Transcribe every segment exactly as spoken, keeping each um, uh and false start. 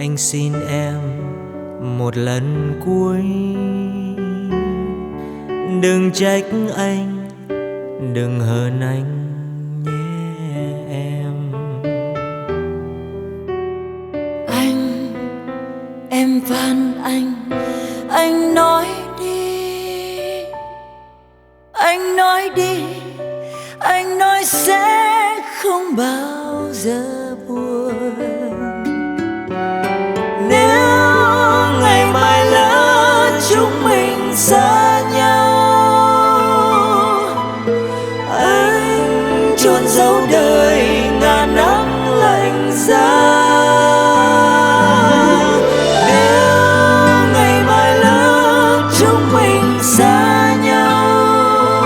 anh xin em một lần cuối, đừng trách anh, đừng hờn anh nhé em. Anh, em van anh, anh nói đi, anh nói đi, anh nói sẽ không bao giờ buồn. Nếu ngày mai lỡ chúng mình xa nhau, anh chôn giấu đời ngàn nắng lạnh giá. Nếu ngày mai lỡ chúng mình xa nhau,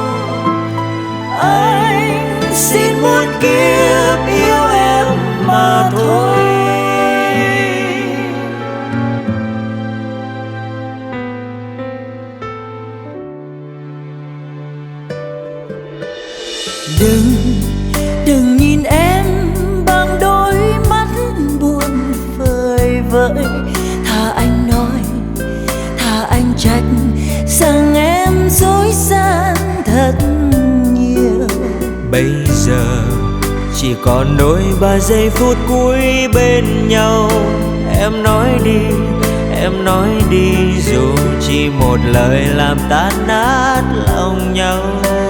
anh xin muôn kiếp yêu em mà thôi. Đừng, đừng nhìn em bằng đôi mắt buồn vời vợi. Thà anh nói, thà anh trách rằng em dối gian thật nhiều. Bây giờ chỉ còn đôi ba giây phút cuối bên nhau. Em nói đi, em nói đi, dù chỉ một lời làm tan nát lòng nhau.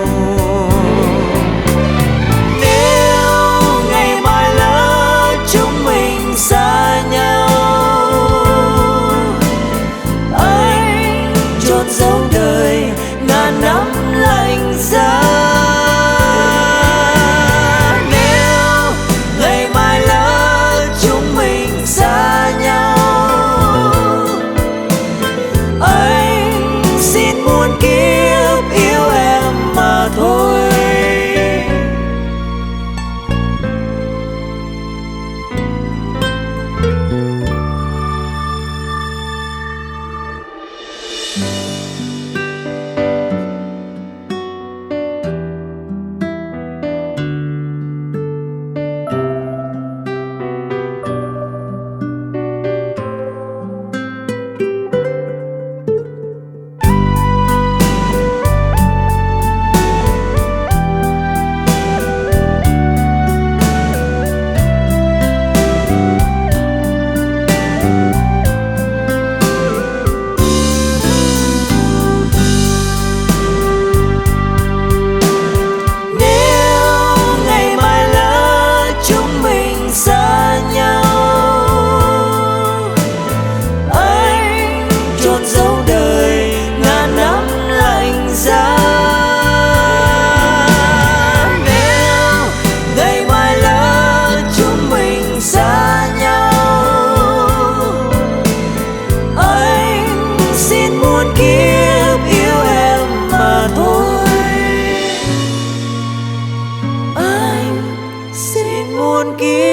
Nếu ngày mai lỡ chúng mình xa nhau, anh chôn giấu đời ngàn năm lạnh giá. Nếu ngày mai lỡ chúng mình xa nhau, anh xin muôn kiếp yêu em mà thôi. Kiếp yêu em mà thôi. Anh xin muôn kiếp